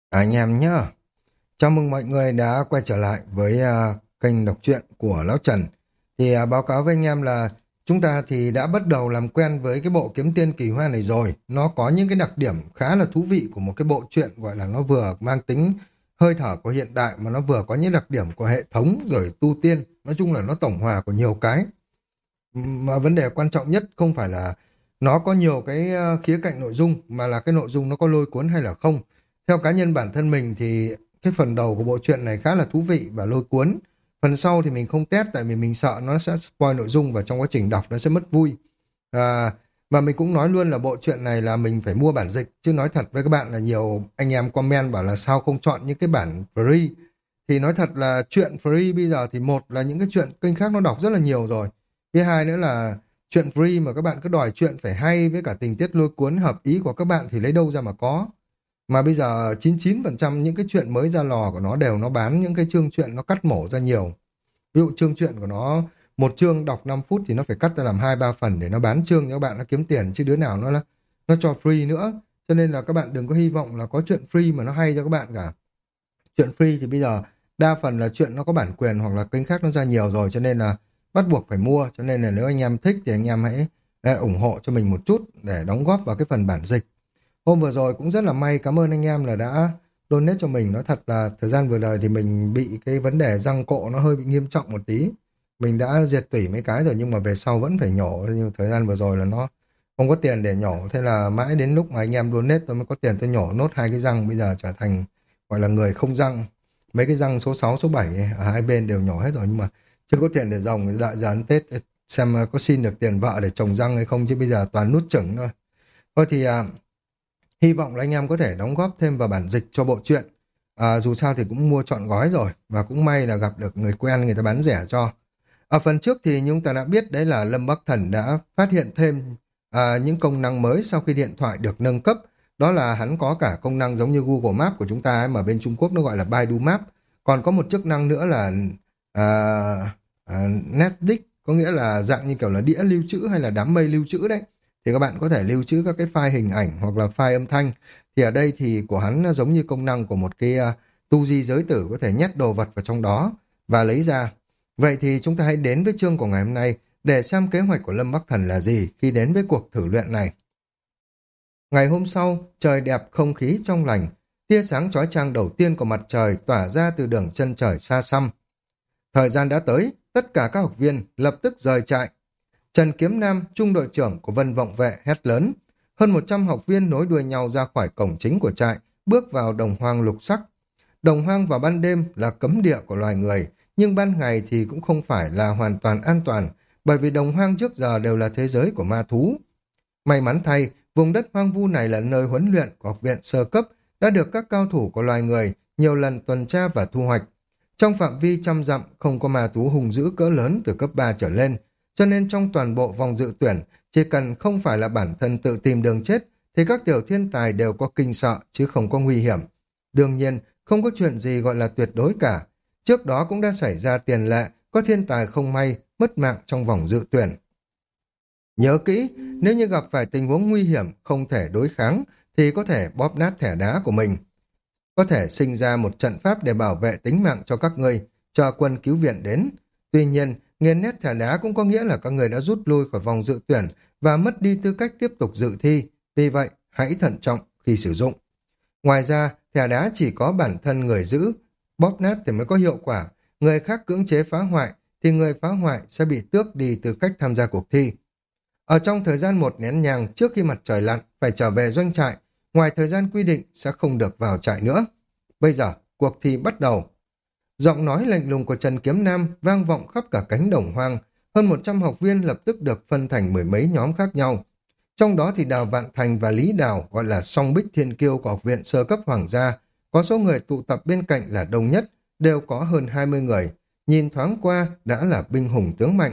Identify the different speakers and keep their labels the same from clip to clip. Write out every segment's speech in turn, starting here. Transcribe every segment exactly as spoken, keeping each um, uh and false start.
Speaker 1: Anh em nhá, chào mừng mọi người đã quay trở lại với à, kênh đọc truyện của Lão Trần. Thì à, báo cáo với anh em là chúng ta thì đã bắt đầu làm quen với cái bộ Kiếm Tiên Kỳ Hoa này rồi. Nó có những cái đặc điểm khá là thú vị của một cái bộ truyện gọi là nó vừa mang tính hơi thở của hiện đại mà nó vừa có những đặc điểm của hệ thống rồi tu tiên. Nói chung là nó tổng hòa của nhiều cái. Mà vấn đề quan trọng nhất không phải là nó có nhiều cái ờ, khía cạnh nội dung mà là cái nội dung nó có lôi cuốn hay là không. Theo cá nhân bản thân mình thì cái phần đầu của bộ truyện này khá là thú vị và lôi cuốn. Phần sau thì mình không test tại vì mình sợ nó sẽ spoil nội dung và trong quá trình đọc nó sẽ mất vui. À, và mình cũng nói luôn là bộ truyện này là mình phải mua bản dịch, chứ nói thật với các bạn là nhiều anh em comment bảo là sao không chọn những cái bản free. Thì nói thật là chuyện free bây giờ thì một là những cái chuyện kênh khác nó đọc rất là nhiều rồi. Thứ hai nữa là chuyện free mà các bạn cứ đòi chuyện phải hay với cả tình tiết lôi cuốn hợp ý của các bạn thì lấy đâu ra mà có. Mà bây giờ chín mươi chín phần trăm những cái chuyện mới ra lò của nó đều nó bán những cái chương truyện nó cắt mổ ra nhiều. Ví dụ chương truyện của nó một chương đọc năm phút thì nó phải cắt ra làm hai ba phần để nó bán chương cho các bạn nó kiếm tiền, chứ đứa nào nó là nó cho free nữa. Cho nên là các bạn đừng có hy vọng là có chuyện free mà nó hay cho các bạn cả. Chuyện free thì bây giờ đa phần là chuyện nó có bản quyền hoặc là kênh khác nó ra nhiều rồi, cho nên là bắt buộc phải mua. Cho nên là nếu anh em thích thì anh em hãy ê, ủng hộ cho mình một chút để đóng góp vào cái phần bản dịch. Hôm vừa rồi cũng rất là may, cảm ơn anh em là đã donate cho mình. Nói thật là thời gian vừa đời thì mình bị cái vấn đề răng cộ nó hơi bị nghiêm trọng một tí. Mình đã diệt tủy mấy cái rồi nhưng mà về sau vẫn phải nhổ. Nhưng thời gian vừa rồi là nó không có tiền để nhổ. Thế là mãi đến lúc mà anh em donate tôi mới có tiền tôi nhổ nốt hai cái răng. Bây giờ trở thành gọi là người không răng. Mấy cái răng số sáu số bảy ấy, ở hai bên đều nhổ hết rồi nhưng mà chưa có tiền để rồng. Đợi giờ ăn Tết xem có xin được tiền vợ để trồng răng hay không, chứ bây giờ toàn nút chửng thôi. Thôi thì à, hy vọng là anh em có thể đóng góp thêm vào bản dịch cho bộ truyện. À, dù sao thì cũng mua trọn gói rồi và cũng may là gặp được người quen người ta bán rẻ cho. Ở phần trước thì chúng ta đã biết đấy là Lâm Bắc Thần đã phát hiện thêm à, những công năng mới sau khi điện thoại được nâng cấp. Đó là hắn có cả công năng giống như Google Maps của chúng ta ấy, mà bên Trung Quốc nó gọi là Baidu Maps. Còn có một chức năng nữa là à, à, Netdisk, có nghĩa là dạng như kiểu là đĩa lưu trữ hay là đám mây lưu trữ đấy. Thì các bạn có thể lưu trữ các cái file hình ảnh hoặc là file âm thanh. Thì ở đây thì của hắn nó giống như công năng của một cái uh, tu di giới tử, có thể nhét đồ vật vào trong đó và lấy ra. Vậy thì chúng ta hãy đến với chương của ngày hôm nay để xem kế hoạch của Lâm Bắc Thần là gì khi đến với cuộc thử luyện này. Ngày hôm sau, trời đẹp, không khí trong lành, tia sáng chói chang đầu tiên của mặt trời tỏa ra từ đường chân trời xa xăm. Thời gian đã tới, tất cả các học viên lập tức rời trại. Trần Kiếm Nam, trung đội trưởng của Vân Vọng Vệ hét lớn. Hơn một trăm học viên nối đuôi nhau ra khỏi cổng chính của trại, bước vào đồng hoang lục sắc. Đồng hoang vào ban đêm là cấm địa của loài người, nhưng ban ngày thì cũng không phải là hoàn toàn an toàn, bởi vì đồng hoang trước giờ đều là thế giới của ma thú. May mắn thay, vùng đất hoang vu này là nơi huấn luyện của học viện sơ cấp, đã được các cao thủ của loài người nhiều lần tuần tra và thu hoạch. Trong phạm vi trăm dặm không có ma thú hung dữ cỡ lớn từ cấp ba trở lên, cho nên trong toàn bộ vòng dự tuyển, chỉ cần không phải là bản thân tự tìm đường chết, thì các tiểu thiên tài đều có kinh sợ chứ không có nguy hiểm. Đương nhiên, không có chuyện gì gọi là tuyệt đối cả. Trước đó cũng đã xảy ra tiền lệ, có thiên tài không may, mất mạng trong vòng dự tuyển. Nhớ kỹ, nếu như gặp phải tình huống nguy hiểm, không thể đối kháng, thì có thể bóp nát thẻ đá của mình. Có thể sinh ra một trận pháp để bảo vệ tính mạng cho các ngươi, cho quân cứu viện đến. Tuy nhiên, nghiền nét thẻ đá cũng có nghĩa là các người đã rút lui khỏi vòng dự tuyển và mất đi tư cách tiếp tục dự thi. Vì vậy, hãy thận trọng khi sử dụng. Ngoài ra, thẻ đá chỉ có bản thân người giữ, bóp nát thì mới có hiệu quả. Người khác cưỡng chế phá hoại, thì người phá hoại sẽ bị tước đi tư cách tham gia cuộc thi. Ở trong thời gian một nén nhang trước khi mặt trời lặn, phải trở về doanh trại, ngoài thời gian quy định sẽ không được vào trại nữa. Bây giờ, cuộc thi bắt đầu. Giọng nói lạnh lùng của Trần Kiếm Nam vang vọng khắp cả cánh đồng hoang. Hơn một trăm học viên lập tức được phân thành mười mấy nhóm khác nhau. Trong đó thì Đào Vạn Thành và Lý Đào, gọi là song bích thiên kiêu của học viện sơ cấp hoàng gia, có số người tụ tập bên cạnh là đông nhất, đều có hơn hai mươi người. Nhìn thoáng qua đã là binh hùng tướng mạnh.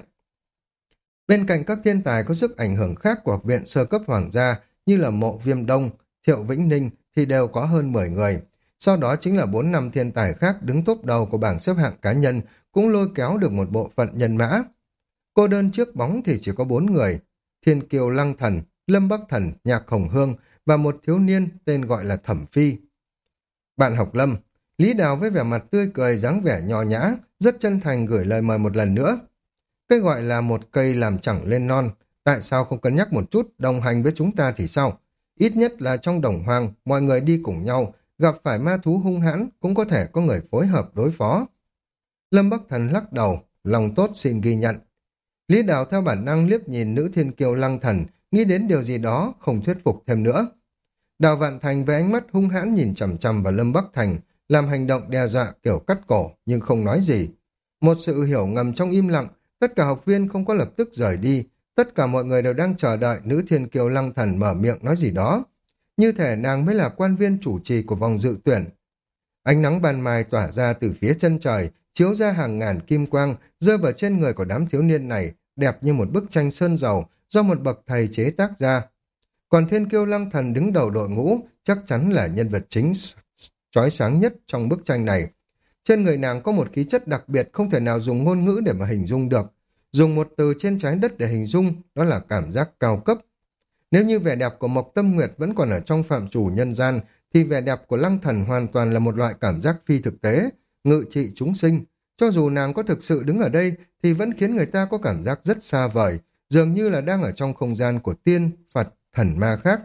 Speaker 1: Bên cạnh các thiên tài có sức ảnh hưởng khác của học viện sơ cấp hoàng gia như là Mộ Viêm Đông, Thiệu Vĩnh Ninh thì đều có hơn mười người. Sau đó chính là bốn năm thiên tài khác đứng top đầu của bảng xếp hạng cá nhân cũng lôi kéo được một bộ phận nhân mã. Cô đơn trước bóng thì chỉ có bốn người. Thiên Kiều Lăng Thần, Lâm Bắc Thần, Nhạc Hồng Hương và một thiếu niên tên gọi là Thẩm Phi. Bạn học Lâm, Lý Đào với vẻ mặt tươi cười dáng vẻ nho nhã, rất chân thành gửi lời mời một lần nữa. Cái gọi là một cây làm chẳng lên non, tại sao không cân nhắc một chút đồng hành với chúng ta thì sao? Ít nhất là trong đồng hoang, mọi người đi cùng nhau, gặp phải ma thú hung hãn cũng có thể có người phối hợp đối phó. Lâm Bắc Thần lắc đầu, lòng tốt xin ghi nhận. Lý Đào theo bản năng liếc nhìn nữ thiên kiêu Lăng Thần, nghĩ đến điều gì đó, không thuyết phục thêm nữa. Đào Vạn Thành với ánh mắt hung hãn nhìn chằm chằm vào Lâm Bắc Thành, làm hành động đe dọa kiểu cắt cổ nhưng không nói gì. Một sự hiểu ngầm trong im lặng, tất cả học viên không có lập tức rời đi, tất cả mọi người đều đang chờ đợi nữ thiên kiêu Lăng Thần mở miệng nói gì đó. Như thể nàng mới là quan viên chủ trì của vòng dự tuyển. Ánh nắng ban mai tỏa ra từ phía chân trời, chiếu ra hàng ngàn kim quang, rơi vào trên người của đám thiếu niên này, đẹp như một bức tranh sơn dầu do một bậc thầy chế tác ra. Còn thiên kiêu Lăng Thần đứng đầu đội ngũ, chắc chắn là nhân vật chính chói sáng nhất trong bức tranh này. Trên người nàng có một khí chất đặc biệt không thể nào dùng ngôn ngữ để mà hình dung được. Dùng một từ trên trái đất để hình dung, đó là cảm giác cao cấp. Nếu như vẻ đẹp của Mộc Tâm Nguyệt vẫn còn ở trong phạm trù nhân gian, thì vẻ đẹp của Lăng Thần hoàn toàn là một loại cảm giác phi thực tế, ngự trị chúng sinh. Cho dù nàng có thực sự đứng ở đây, thì vẫn khiến người ta có cảm giác rất xa vời, dường như là đang ở trong không gian của tiên, Phật, thần ma khác.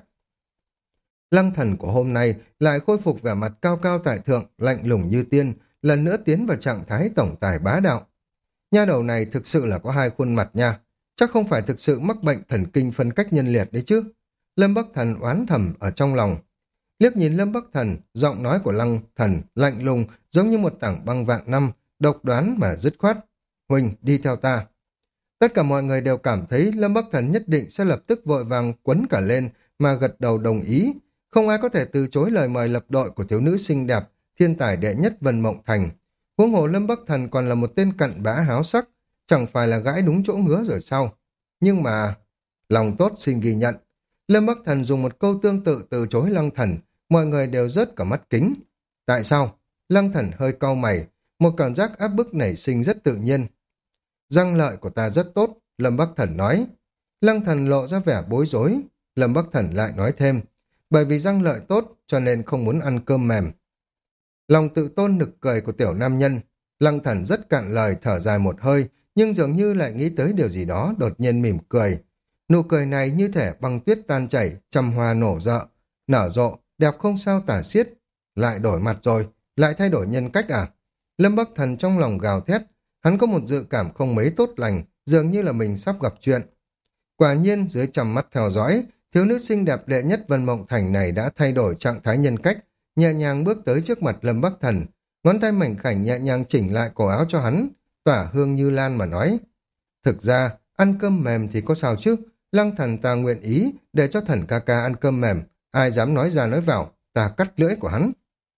Speaker 1: Lăng Thần của hôm nay lại khôi phục vẻ mặt cao cao tại thượng, lạnh lùng như tiên, lần nữa tiến vào trạng thái tổng tài bá đạo. Nha đầu này thực sự là có hai khuôn mặt nha, chắc không phải thực sự mắc bệnh thần kinh phân cách nhân liệt đấy chứ. Lâm Bắc Thần oán thầm ở trong lòng. Liếc nhìn Lâm Bắc Thần, giọng nói của Lăng Thần lạnh lùng giống như một tảng băng vạn năm, độc đoán mà dứt khoát. Huỳnh, đi theo ta. Tất cả mọi người đều cảm thấy Lâm Bắc Thần nhất định sẽ lập tức vội vàng quấn cả lên mà gật đầu đồng ý. Không ai có thể từ chối lời mời lập đội của thiếu nữ xinh đẹp, thiên tài đệ nhất Vân Mộng Thành. Huống hồ Lâm Bắc Thần còn là một tên cặn bã háo sắc, chẳng phải là gãi đúng chỗ ngứa rồi sao? Nhưng mà, lòng tốt xin ghi nhận. Lâm Bắc Thần dùng một câu tương tự từ chối Lăng Thần, mọi người đều rớt cả mắt kính. Tại sao? Lăng Thần hơi cau mày, một cảm giác áp bức nảy sinh rất tự nhiên. Răng lợi của ta rất tốt, Lâm Bắc Thần nói. Lăng Thần lộ ra vẻ bối rối, Lâm Bắc Thần lại nói thêm, bởi vì răng lợi tốt cho nên không muốn ăn cơm mềm. Lòng tự tôn nực cười của tiểu nam nhân, Lăng Thần rất cạn lời thở dài một hơi, nhưng dường như lại nghĩ tới điều gì đó, đột nhiên mỉm cười. Nụ cười này như thể băng tuyết tan chảy, trăm hoa nổ rợ, nở rộ, đẹp không sao tả xiết. Lại đổi mặt rồi, lại thay đổi nhân cách à? Lâm Bắc Thần trong lòng gào thét, hắn có một dự cảm không mấy tốt lành, dường như là mình sắp gặp chuyện. Quả nhiên dưới trầm mắt theo dõi, thiếu nữ xinh đẹp đệ nhất Vân Mộng Thành này đã thay đổi trạng thái nhân cách, nhẹ nhàng bước tới trước mặt Lâm Bắc Thần, ngón tay mảnh khảnh nhẹ nhàng chỉnh lại cổ áo cho hắn, tỏa hương như lan mà nói. Thực ra, ăn cơm mềm thì có sao chứ, Lăng Thần ta nguyện ý để cho thần ca ca ăn cơm mềm, ai dám nói ra nói vào, ta cắt lưỡi của hắn.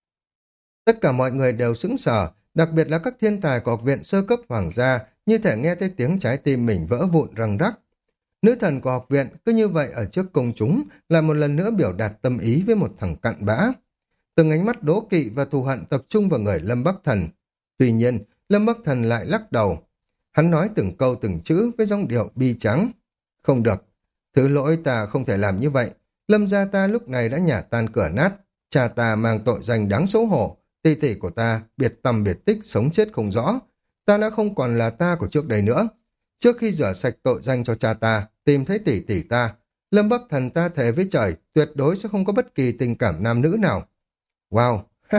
Speaker 1: Tất cả mọi người đều sững sờ, đặc biệt là các thiên tài của học viện sơ cấp hoàng gia, như thể nghe thấy tiếng trái tim mình vỡ vụn răng rắc. Nữ thần của học viện cứ như vậy ở trước công chúng là một lần nữa biểu đạt tâm ý với một thằng cặn bã. Từng ánh mắt đố kỵ và thù hận tập trung vào người Lâm Bắc Thần. Tuy nhiên, Lâm Bắc Thần lại lắc đầu. Hắn nói từng câu từng chữ với giọng điệu bi trắng. Không được, thứ lỗi ta không thể làm như vậy. Lâm gia ta lúc này đã nhả tan cửa nát. Cha ta mang tội danh đáng xấu hổ. Tỷ tỷ của ta biệt tầm biệt tích, sống chết không rõ. Ta đã không còn là ta của trước đây nữa. Trước khi rửa sạch tội danh cho cha ta, tìm thấy tỷ tỷ ta, Lâm Bắc Thần ta thề với trời, tuyệt đối sẽ không có bất kỳ tình cảm nam nữ nào. Wow,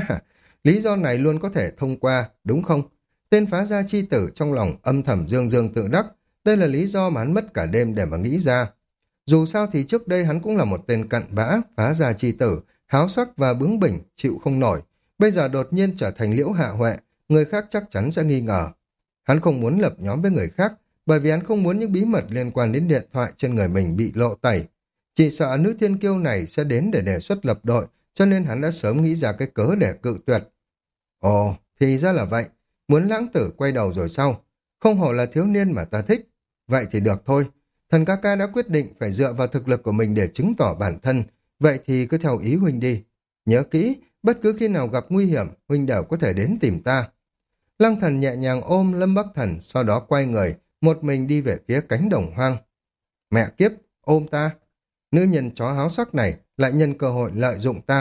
Speaker 1: lý do này luôn có thể thông qua, đúng không? Tên phá gia chi tử trong lòng âm thầm dương dương tự đắc, đây là lý do mà hắn mất cả đêm để mà nghĩ ra. Dù sao thì trước đây hắn cũng là một tên cặn bã, phá gia chi tử, háo sắc và bướng bỉnh, chịu không nổi. Bây giờ đột nhiên trở thành Liễu Hạ Huệ, người khác chắc chắn sẽ nghi ngờ. Hắn không muốn lập nhóm với người khác, bởi vì hắn không muốn những bí mật liên quan đến điện thoại trên người mình bị lộ tẩy. Chỉ sợ nữ thiên kiêu này sẽ đến để đề xuất lập đội, cho nên hắn đã sớm nghĩ ra cái cớ để cự tuyệt. Ồ, thì ra là vậy. Muốn lãng tử quay đầu rồi sao? Không hổ là thiếu niên mà ta thích. Vậy thì được thôi. Thần ca ca đã quyết định phải dựa vào thực lực của mình để chứng tỏ bản thân. Vậy thì cứ theo ý huynh đi. Nhớ kỹ, bất cứ khi nào gặp nguy hiểm, huynh đều có thể đến tìm ta. Lăng Thần nhẹ nhàng ôm Lâm Bắc Thần, sau đó quay người, một mình đi về phía cánh đồng hoang. Mẹ kiếp, ôm ta. Nữ nhân chó háo sắc này lại nhân cơ hội lợi dụng ta.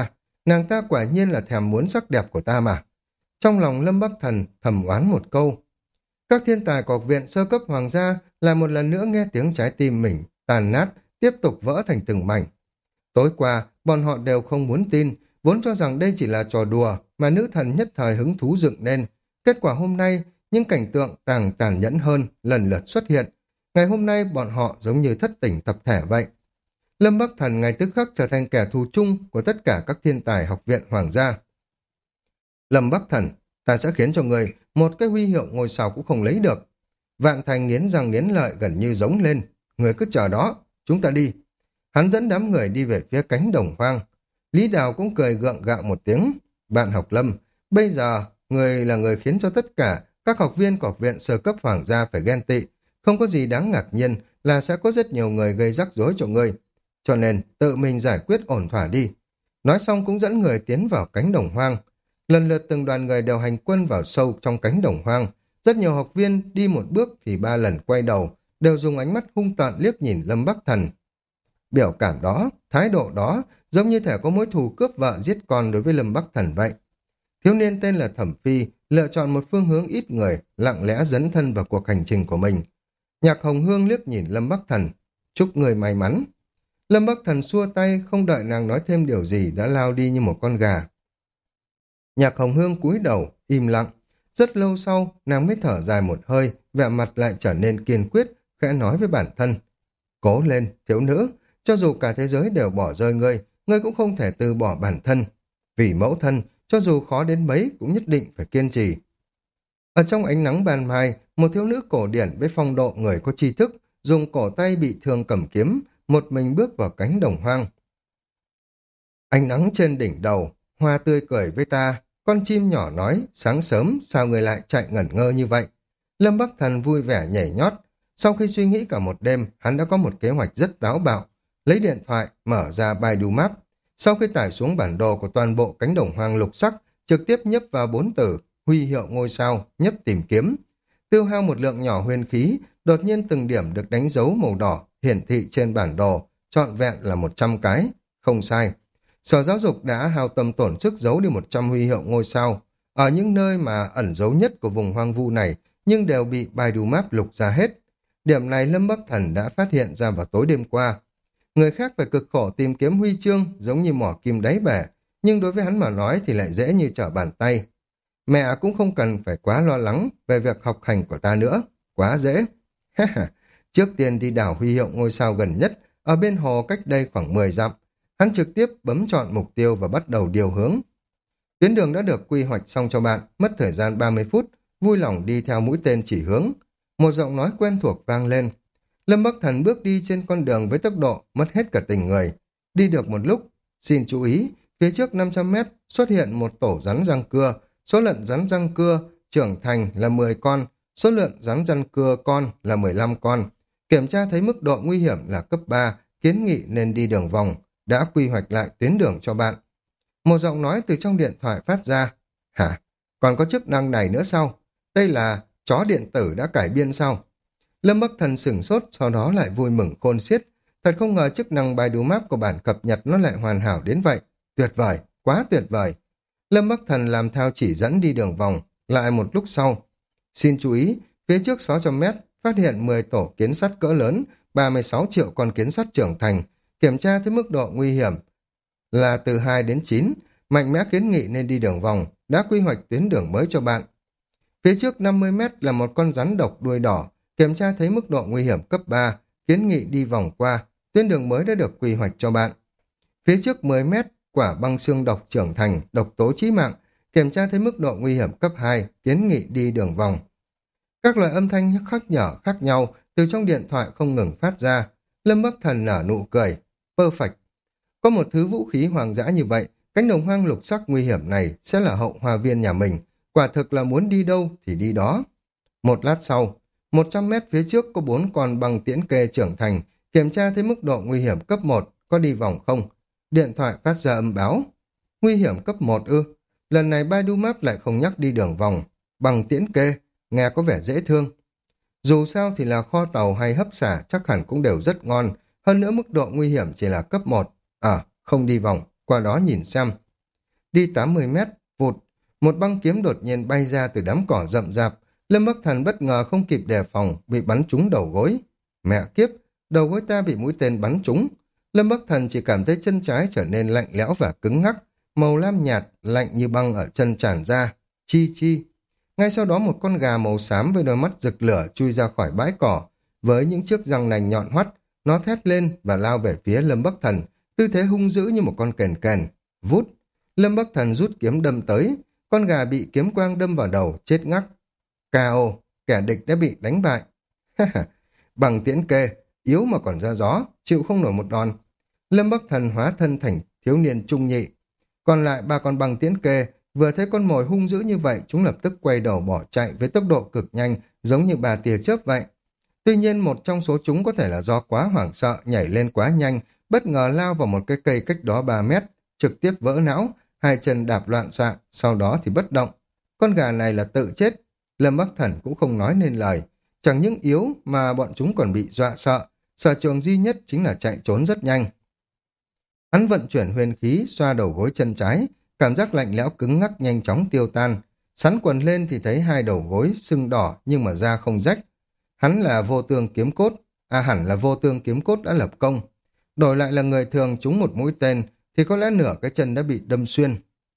Speaker 1: Nàng ta quả nhiên là thèm muốn sắc đẹp của ta mà. Trong lòng Lâm Bắc Thần thầm oán một câu. Các thiên tài của học viện sơ cấp hoàng gia lại một lần nữa nghe tiếng trái tim mình tàn nát, tiếp tục vỡ thành từng mảnh. Tối qua, bọn họ đều không muốn tin, vốn cho rằng đây chỉ là trò đùa mà nữ thần nhất thời hứng thú dựng nên. Kết quả hôm nay, những cảnh tượng càng tàn nhẫn hơn lần lượt xuất hiện. Ngày hôm nay bọn họ giống như thất tỉnh tập thể vậy. Lâm Bắc Thần ngay tức khắc trở thành kẻ thù chung của tất cả các thiên tài học viện hoàng gia. Lâm Bắc Thần, ta sẽ khiến cho người một cái huy hiệu ngôi sao cũng không lấy được. Vạn Thành nghiến răng nghiến lợi gần như giống lên. Người cứ chờ đó, chúng ta đi. Hắn dẫn đám người đi về phía cánh đồng hoang. Lý Đào cũng cười gượng gạo một tiếng. Bạn học Lâm, bây giờ người là người khiến cho tất cả các học viên của học viện sơ cấp hoàng gia phải ghen tị. Không có gì đáng ngạc nhiên là sẽ có rất nhiều người gây rắc rối cho ngươi. Cho nên tự mình giải quyết ổn thỏa đi. Nói xong cũng dẫn người tiến vào cánh đồng hoang. Lần lượt từng đoàn người đều hành quân vào sâu trong cánh đồng hoang. Rất nhiều học viên đi một bước thì ba lần quay đầu, đều dùng ánh mắt hung tợn liếc nhìn Lâm Bắc Thần. Biểu cảm đó, thái độ đó, giống như thể có mối thù cướp vợ giết con đối với Lâm Bắc Thần vậy. Thiếu niên tên là Thẩm Phi, lựa chọn một phương hướng ít người, lặng lẽ dấn thân vào cuộc hành trình của mình. Nhạc Hồng Hương liếc nhìn Lâm Bắc Thần, chúc người may mắn. Lâm Bắc Thần xua tay, không đợi nàng nói thêm điều gì đã lao đi như một con gà. Nhạc Hồng Hương cúi đầu, im lặng. Rất lâu sau, nàng mới thở dài một hơi, vẻ mặt lại trở nên kiên quyết, khẽ nói với bản thân. Cố lên, thiếu nữ, cho dù cả thế giới đều bỏ rơi ngươi, ngươi cũng không thể từ bỏ bản thân. Vì mẫu thân, cho dù khó đến mấy cũng nhất định phải kiên trì. Ở trong ánh nắng ban mai, một thiếu nữ cổ điển với phong độ người có tri thức, dùng cổ tay bị thương cầm kiếm, một mình bước vào cánh đồng hoang. Ánh nắng trên đỉnh đầu, hoa tươi cười với ta, con chim nhỏ nói, sáng sớm sao người lại chạy ngẩn ngơ như vậy? Lâm Bắc Thần vui vẻ nhảy nhót. Sau khi suy nghĩ cả một đêm, hắn đã có một kế hoạch rất táo bạo. Lấy điện thoại, mở ra Baidu Map. Sau khi tải xuống bản đồ của toàn bộ cánh đồng hoang lục sắc, trực tiếp nhấp vào bốn từ, huy hiệu ngôi sao, nhấp tìm kiếm. Tiêu hao một lượng nhỏ huyền khí, đột nhiên từng điểm được đánh dấu màu đỏ, hiển thị trên bản đồ, trọn vẹn là một trăm cái. Không sai. Sở Giáo dục đã hao tâm tổn sức giấu đi một trăm huy hiệu ngôi sao, ở những nơi mà ẩn giấu nhất của vùng hoang vu này, nhưng đều bị Baidu Map lục ra hết. Điểm này Lâm Bắc Thần đã phát hiện ra vào tối đêm qua. Người khác phải cực khổ tìm kiếm huy chương giống như mỏ kim đáy bể, nhưng đối với hắn mà nói thì lại dễ như trở bàn tay. Mẹ cũng không cần phải quá lo lắng về việc học hành của ta nữa, quá dễ. Trước tiên đi đảo huy hiệu ngôi sao gần nhất, ở bên hồ cách đây khoảng mười dặm. Hắn trực tiếp bấm chọn mục tiêu và bắt đầu điều hướng. Tuyến đường đã được quy hoạch xong cho bạn, mất thời gian ba mươi phút, vui lòng đi theo mũi tên chỉ hướng. Một giọng nói quen thuộc vang lên. Lâm Bắc Thần bước đi trên con đường với tốc độ mất hết cả tình người. Đi được một lúc, xin chú ý, phía trước năm trăm mét xuất hiện một tổ rắn răng cưa, số lượng rắn răng cưa trưởng thành là mười con, số lượng rắn răng cưa con là mười lăm con. Kiểm tra thấy mức độ nguy hiểm là cấp ba, kiến nghị nên đi đường vòng, đã quy hoạch lại tuyến đường cho bạn. Một giọng nói từ trong điện thoại phát ra. Hả? Còn có chức năng này nữa sao? Đây là chó điện tử đã cải biên sao? Lâm Bắc Thần sửng sốt, sau đó lại vui mừng khôn xiết. Thật không ngờ chức năng Baidu Map của bản cập nhật nó lại hoàn hảo đến vậy. Tuyệt vời, quá tuyệt vời. Lâm Bắc Thần làm theo chỉ dẫn đi đường vòng, lại một lúc sau. Xin chú ý, phía trước sáu trăm mét phát hiện mười tổ kiến sắt cỡ lớn, ba mươi sáu triệu con kiến sắt trưởng thành. Kiểm tra thấy mức độ nguy hiểm là từ hai đến chín, mạnh mẽ kiến nghị nên đi đường vòng, đã quy hoạch tuyến đường mới cho bạn. Phía trước năm mươi mét là một con rắn độc đuôi đỏ, kiểm tra thấy mức độ nguy hiểm cấp ba, kiến nghị đi vòng qua, tuyến đường mới đã được quy hoạch cho bạn. Phía trước mười mét, quả băng xương độc trưởng thành, độc tố chí mạng, kiểm tra thấy mức độ nguy hiểm cấp hai, kiến nghị đi đường vòng. Các loại âm thanh khác nhỏ khác nhau từ trong điện thoại không ngừng phát ra. Lâm Bắc Thần nở nụ cười. Perfect. Có một thứ vũ khí hoang dã như vậy, cánh đồng hoang lục sắc nguy hiểm này sẽ là hậu hoa viên nhà mình. Quả thực là muốn đi đâu thì đi đó. Một lát sau, một trăm mét phía trước có bốn con băng tiễn kê trưởng thành, kiểm tra thấy mức độ nguy hiểm cấp một, có đi vòng không? Điện thoại phát ra âm báo. Nguy hiểm cấp một ư? Lần này Baidu Map lại không nhắc đi đường vòng. Băng tiễn kê, nghe có vẻ dễ thương. Dù sao thì là kho tàu hay hấp xả chắc hẳn cũng đều rất ngon, hơn nữa mức độ nguy hiểm chỉ là cấp một. À, không đi vòng, qua đó nhìn xem. đi tám mươi mét, vụt, một băng kiếm đột nhiên bay ra từ đám cỏ rậm rạp. Lâm Bắc Thần bất ngờ không kịp đề phòng, bị bắn trúng đầu gối. Mẹ kiếp, đầu gối ta bị mũi tên bắn trúng. Lâm Bắc Thần chỉ cảm thấy chân trái trở nên lạnh lẽo và cứng ngắc, màu lam nhạt, lạnh như băng ở chân tràn ra. Chi chi. Ngay sau đó một con gà màu xám với đôi mắt rực lửa chui ra khỏi bãi cỏ, với những chiếc răng nành nhọn hoắt, nó thét lên và lao về phía Lâm Bắc Thần, tư thế hung dữ như một con kèn kèn. Vút, Lâm Bắc Thần rút kiếm đâm tới, con gà bị kiếm quang đâm vào đầu, chết ngắc. ca o, kẻ địch đã bị đánh bại. Bằng tiễn kê, yếu mà còn ra gió, chịu không nổi một đòn. Lâm Bắc Thần hóa thân thành thiếu niên trung nhị. Còn lại ba con bằng tiễn kê, vừa thấy con mồi hung dữ như vậy, chúng lập tức quay đầu bỏ chạy với tốc độ cực nhanh, giống như bà tia chớp vậy. Tuy nhiên một trong số chúng có thể là do quá hoảng sợ, nhảy lên quá nhanh, bất ngờ lao vào một cái cây cách đó ba mét, trực tiếp vỡ não, hai chân đạp loạn xạ, sau đó thì bất động. Con gà này là tự chết. Lâm Bắc Thần cũng không nói nên lời. Chẳng những yếu mà bọn chúng còn bị dọa sợ. Sở trường duy nhất chính là chạy trốn rất nhanh. Hắn vận chuyển huyền khí, xoa đầu gối chân trái, cảm giác lạnh lẽo cứng ngắc nhanh chóng tiêu tan. Sắn quần lên thì thấy hai đầu gối sưng đỏ nhưng mà da không rách. Hắn là vô tương kiếm cốt, à hẳn là vô tương kiếm cốt đã lập công. Đổi lại là người thường trúng một mũi tên thì có lẽ nửa cái chân đã bị đâm xuyên.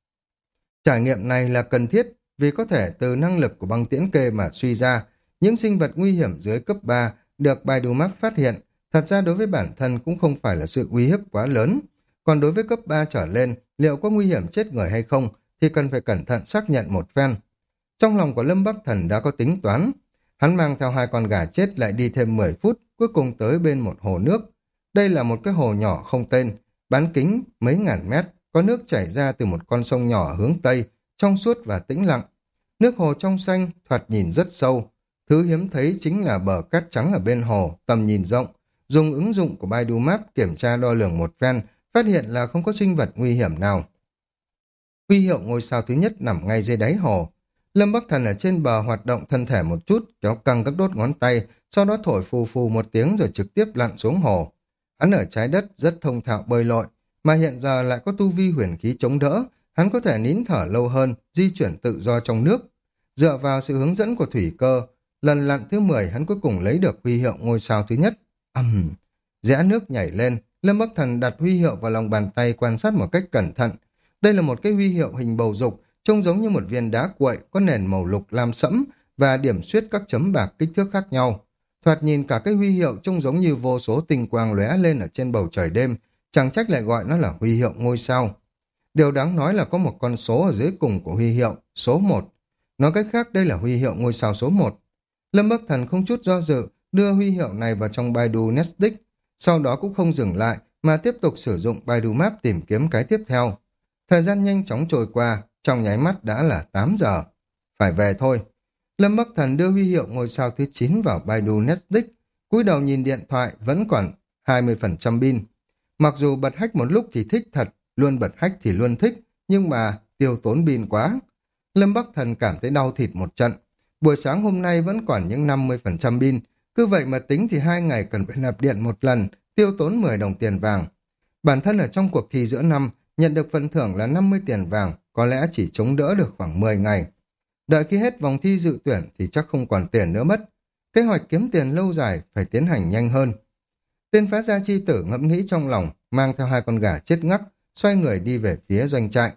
Speaker 1: Trải nghiệm này là cần thiết vì có thể từ năng lực của băng tiễn kê mà suy ra, những sinh vật nguy hiểm dưới cấp ba được Baidumap phát hiện, thật ra đối với bản thân cũng không phải là sự uy hiếp quá lớn. Còn đối với cấp ba trở lên, liệu có nguy hiểm chết người hay không thì cần phải cẩn thận xác nhận một phen. Trong lòng của Lâm Bắc Thần đã có tính toán. Hắn mang theo hai con gà chết lại đi thêm mười phút, cuối cùng tới bên một hồ nước. Đây là một cái hồ nhỏ không tên, bán kính mấy ngàn mét, có nước chảy ra từ một con sông nhỏ hướng Tây, trong suốt và tĩnh lặng. Nước hồ trong xanh, thoạt nhìn rất sâu. Thứ hiếm thấy chính là bờ cát trắng ở bên hồ, tầm nhìn rộng. Dùng ứng dụng của Baidumap kiểm tra đo lường một phen, phát hiện là không có sinh vật nguy hiểm nào. Huy hiệu ngôi sao thứ nhất nằm ngay dưới đáy hồ. Lâm Bắc Thần ở trên bờ hoạt động thân thể một chút, kéo căng các đốt ngón tay, sau đó thổi phù phù một tiếng rồi trực tiếp lặn xuống hồ. Hắn ở trái đất rất thông thạo bơi lội, mà hiện giờ lại có tu vi huyền khí chống đỡ, hắn có thể nín thở lâu hơn, di chuyển tự do trong nước. Dựa vào sự hướng dẫn của thủy cơ, lần lặn thứ mười hắn cuối cùng lấy được huy hiệu ngôi sao thứ nhất. Ầm, uhm. Rẽ nước nhảy lên, Lâm Bắc Thần đặt huy hiệu vào lòng bàn tay quan sát một cách cẩn thận. Đây là một cái huy hiệu hình bầu dục, trông giống như một viên đá quậy có nền màu lục lam sẫm và điểm xuyết các chấm bạc kích thước khác nhau. Thoạt nhìn cả cái huy hiệu trông giống như vô số tinh quang lóe lên ở trên bầu trời đêm, chẳng trách lại gọi nó là huy hiệu ngôi sao. Điều đáng nói là có một con số ở dưới cùng của huy hiệu, số một. Nói cách khác đây là huy hiệu ngôi sao số một. Lâm Bắc Thần không chút do dự, đưa huy hiệu này vào trong Baidu Netdisk, sau đó cũng không dừng lại mà tiếp tục sử dụng Baidumap tìm kiếm cái tiếp theo. Thời gian nhanh chóng trôi qua, trong nháy mắt đã là tám giờ. Phải về thôi. Lâm Bắc Thần đưa huy hiệu ngôi sao thứ chín vào Baidu Netdisk, cúi đầu nhìn điện thoại vẫn còn hai mươi phần trăm pin. Mặc dù bật hack một lúc thì thích thật, luôn bật hack thì luôn thích, nhưng mà tiêu tốn pin quá. Lâm Bắc Thần cảm thấy đau thịt một trận. Buổi sáng hôm nay vẫn còn những năm mươi phần trăm pin, cứ vậy mà tính thì hai ngày cần phải nạp điện một lần, tiêu tốn mười đồng tiền vàng. Bản thân ở trong cuộc thi giữa năm, nhận được phần thưởng là năm mươi tiền vàng, có lẽ chỉ chống đỡ được khoảng mười ngày. Đợi khi hết vòng thi dự tuyển thì chắc không còn tiền nữa mất. Kế hoạch kiếm tiền lâu dài phải tiến hành nhanh hơn. Tên phá gia chi tử ngẫm nghĩ trong lòng, mang theo hai con gà chết ngắc, xoay người đi về phía doanh trại.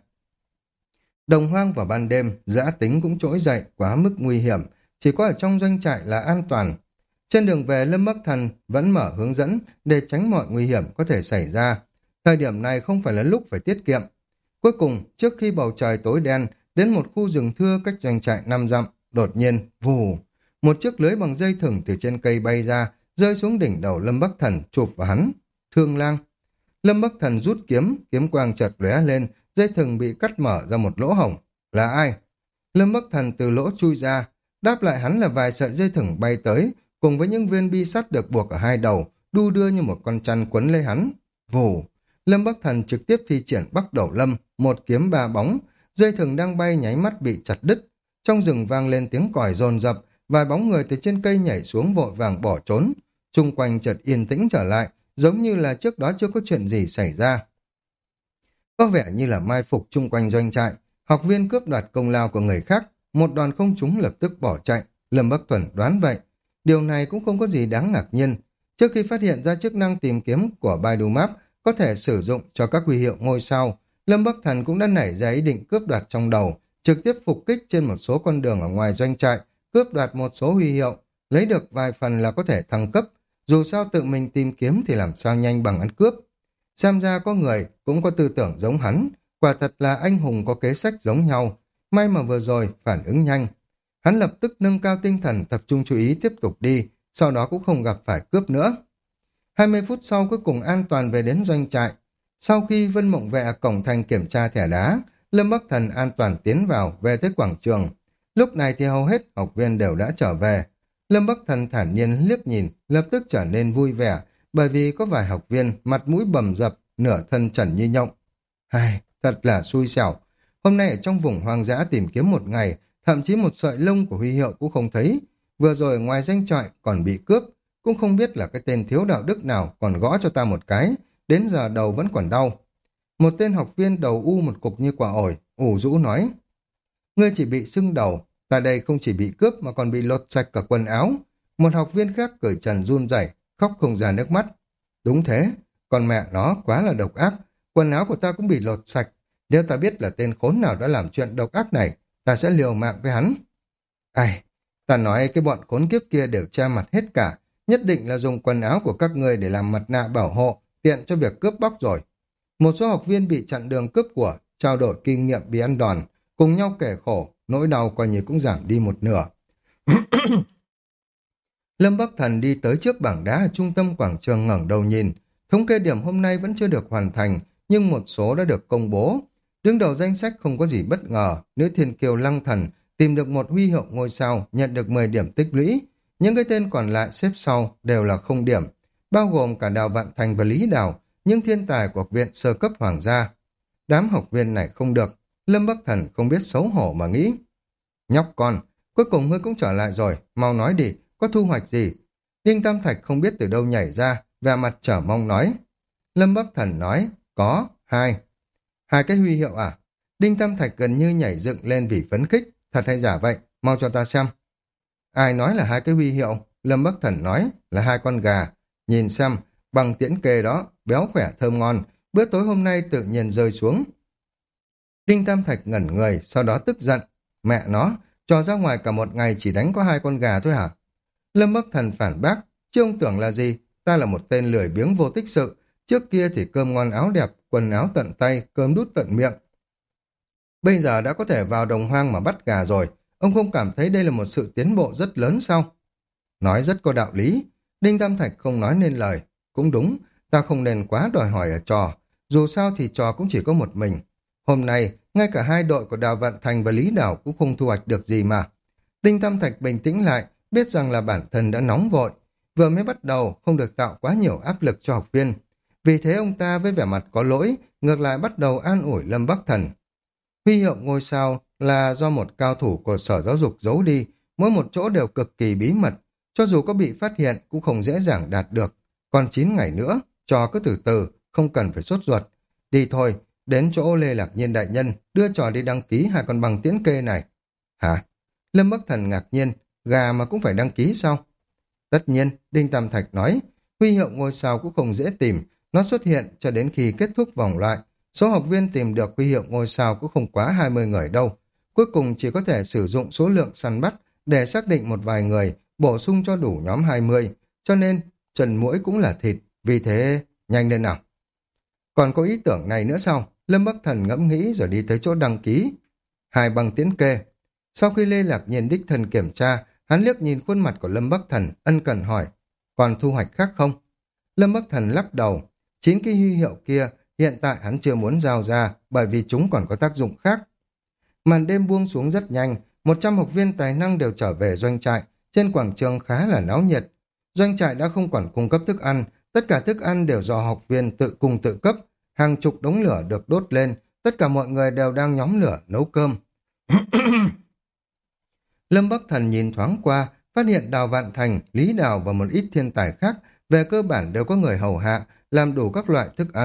Speaker 1: Đồng hoang vào ban đêm, dã tính cũng trỗi dậy, quá mức nguy hiểm, chỉ có ở trong doanh trại là an toàn. Trên đường về, Lâm Bắc Thần vẫn mở hướng dẫn để tránh mọi nguy hiểm có thể xảy ra. Thời điểm này không phải là lúc phải tiết kiệm. Cuối cùng, trước khi bầu trời tối đen, đến một khu rừng thưa cách doanh trại năm dặm, đột nhiên, vù, một chiếc lưới bằng dây thừng từ trên cây bay ra, rơi xuống đỉnh đầu Lâm Bắc Thần, chụp vào hắn. Thương lang. Lâm Bắc Thần rút kiếm, kiếm quang chợt lóe lên, dây thừng bị cắt mở ra một lỗ hổng. Là ai? Lâm Bắc Thần từ lỗ chui ra, đáp lại hắn là vài sợi dây thừng bay tới, cùng với những viên bi sắt được buộc ở hai đầu, đu đưa như một con chăn quấn lấy hắn. Vù. Lâm Bắc Thần trực tiếp thi triển Bắc Đầu Lâm, một kiếm ba bóng, dây thừng đang bay nháy mắt bị chặt đứt. Trong rừng vang lên tiếng còi dồn dập, vài bóng người từ trên cây nhảy xuống vội vàng bỏ trốn. Chung quanh chợt yên tĩnh trở lại, giống như là trước đó chưa có chuyện gì xảy ra. Có vẻ như là mai phục chung quanh doanh trại, học viên cướp đoạt công lao của người khác, một đoàn không trúng lập tức bỏ chạy. Lâm Bắc Thuần đoán vậy. Điều này cũng không có gì đáng ngạc nhiên. Trước khi phát hiện ra chức năng tìm kiếm của Baidu Map có thể sử dụng cho các huy hiệu ngôi sao, Lâm Bắc Thần cũng đã nảy ra ý định cướp đoạt trong đầu, trực tiếp phục kích trên một số con đường ở ngoài doanh trại, cướp đoạt một số huy hiệu, lấy được vài phần là có thể thăng cấp. Dù sao tự mình tìm kiếm thì làm sao nhanh bằng ăn cướp. Xem ra có người cũng có tư tưởng giống hắn, quả thật là anh hùng có kế sách giống nhau. May mà vừa rồi phản ứng nhanh. Hắn lập tức nâng cao tinh thần tập trung chú ý tiếp tục đi, sau đó cũng không gặp phải cướp nữa. hai mươi phút sau cuối cùng an toàn về đến doanh trại. Sau khi Vân Mộng Vệ ở cổng thành kiểm tra thẻ đá, Lâm Bắc Thần an toàn tiến vào về tới quảng trường. Lúc này thì hầu hết học viên đều đã trở về. Lâm Bắc Thần thản nhiên liếc nhìn, lập tức trở nên vui vẻ, bởi vì có vài học viên mặt mũi bầm dập, nửa thân trần như nhộng. Ai, thật là xui xẻo. Hôm nay ở trong vùng hoang dã tìm kiếm một ngày, thậm chí một sợi lông của huy hiệu cũng không thấy. Vừa rồi ngoài danh trại còn bị cướp, cũng không biết là cái tên thiếu đạo đức nào còn gõ cho ta một cái, đến giờ đầu vẫn còn đau. Một tên học viên đầu u một cục như quả ổi, ủ rũ nói. Ngươi chỉ bị sưng đầu, tại đây không chỉ bị cướp mà còn bị lột sạch cả quần áo. Một học viên khác cởi trần run rẩy, khóc không ra nước mắt. Đúng thế, còn mẹ nó quá là độc ác, quần áo của ta cũng bị lột sạch. Nếu ta biết là tên khốn nào đã làm chuyện độc ác này, ta sẽ liều mạng với hắn. Ai, ta nói cái bọn khốn kiếp kia đều che mặt hết cả, nhất định là dùng quần áo của các ngươi để làm mặt nạ bảo hộ, tiện cho việc cướp bóc rồi. Một số học viên bị chặn đường cướp của, trao đổi kinh nghiệm bị ăn đòn, cùng nhau kể khổ, nỗi đau coi như cũng giảm đi một nửa. Lâm Bắc Thần đi tới trước bảng đá ở trung tâm quảng trường ngẩng đầu nhìn, thống kê điểm hôm nay vẫn chưa được hoàn thành, nhưng một số đã được công bố. Đứng đầu danh sách không có gì bất ngờ, nữ thiên kiều Lăng Thần tìm được một huy hiệu ngôi sao, nhận được mười điểm tích lũy. Những cái tên còn lại xếp sau đều là không điểm, bao gồm cả Đào Vạn Thành và Lý Đào, những thiên tài của học viện sơ cấp hoàng gia. Đám học viên này không được, Lâm Bắc Thần không biết xấu hổ mà nghĩ. Nhóc con, cuối cùng ngươi cũng trở lại rồi, mau nói đi, có thu hoạch gì? Đinh Tam Thạch không biết từ đâu nhảy ra, vẻ mặt trở mong nói. Lâm Bắc Thần nói, có, hai. Hai cái huy hiệu à? Đinh Tam Thạch gần như nhảy dựng lên vì phấn khích, thật hay giả vậy, mau cho ta xem. Ai nói là hai cái huy hiệu? Lâm Bắc Thần nói là hai con gà. Nhìn xem, bằng tiễn kê đó, béo khỏe thơm ngon, bữa tối hôm nay tự nhiên rơi xuống. Đinh Tam Thạch ngẩn người, sau đó tức giận. Mẹ nó, cho ra ngoài cả một ngày chỉ đánh có hai con gà thôi hả? Lâm Bắc Thần phản bác, chứ ông tưởng là gì? Ta là một tên lười biếng vô tích sự. Trước kia thì cơm ngon áo đẹp, quần áo tận tay, cơm đút tận miệng. Bây giờ đã có thể vào đồng hoang mà bắt gà rồi. Ông không cảm thấy đây là một sự tiến bộ rất lớn sao? Nói rất có đạo lý. Đinh Tam Thạch không nói nên lời. Cũng đúng, ta không nên quá đòi hỏi ở trò. Dù sao thì trò cũng chỉ có một mình. Hôm nay, ngay cả hai đội của Đào Vạn Thành và Lý Đảo cũng không thu hoạch được gì mà. Đinh Tam Thạch bình tĩnh lại, biết rằng là bản thân đã nóng vội. Vừa mới bắt đầu, không được tạo quá nhiều áp lực cho học viên. Vì thế ông ta với vẻ mặt có lỗi, ngược lại bắt đầu an ủi Lâm Bắc Thần. Huy hiệu ngôi sao là do một cao thủ của sở giáo dục giấu đi, mỗi một chỗ đều cực kỳ bí mật, cho dù có bị phát hiện cũng không dễ dàng đạt được. Còn chín ngày nữa, trò cứ từ từ, không cần phải sốt ruột. Đi thôi, đến chỗ Lê Lạc Nhiên đại nhân, đưa trò đi đăng ký hai con bằng tiễn kê này. Hả? Lâm Bắc Thần ngạc nhiên, gà mà cũng phải đăng ký sao? Tất nhiên, Đinh Tam Thạch nói, huy hiệu ngôi sao cũng không dễ tìm, nó xuất hiện cho đến khi kết thúc vòng loại. Số học viên tìm được huy hiệu ngôi sao cũng không quá hai mươi người đâu. Cuối cùng chỉ có thể sử dụng số lượng săn bắt để xác định một vài người, bổ sung cho đủ nhóm hai mươi. Cho nên, trần muỗi cũng là thịt, vì thế, nhanh lên nào. Còn có ý tưởng này nữa sao? Lâm Bắc Thần ngẫm nghĩ rồi đi tới chỗ đăng ký. Hai bằng tiến kê. Sau khi Lê Lạc Nhiên đích thân kiểm tra, hắn liếc nhìn khuôn mặt của Lâm Bắc Thần, ân cần hỏi, còn thu hoạch khác không? Lâm Bắc Thần lắc đầu, chín cái huy hiệu kia hiện tại hắn chưa muốn giao ra bởi vì chúng còn có tác dụng khác. Màn đêm buông xuống rất nhanh, một trăm học viên tài năng đều trở về doanh trại, trên quảng trường khá là náo nhiệt. Doanh trại đã không còn cung cấp thức ăn, tất cả thức ăn đều do học viên tự cung tự cấp, hàng chục đống lửa được đốt lên, tất cả mọi người đều đang nhóm lửa nấu cơm. Lâm Bắc Thần nhìn thoáng qua, phát hiện Đào Vạn Thành, Lý Đào và một ít thiên tài khác về cơ bản đều có người hầu hạ, làm đủ các loại thức ăn,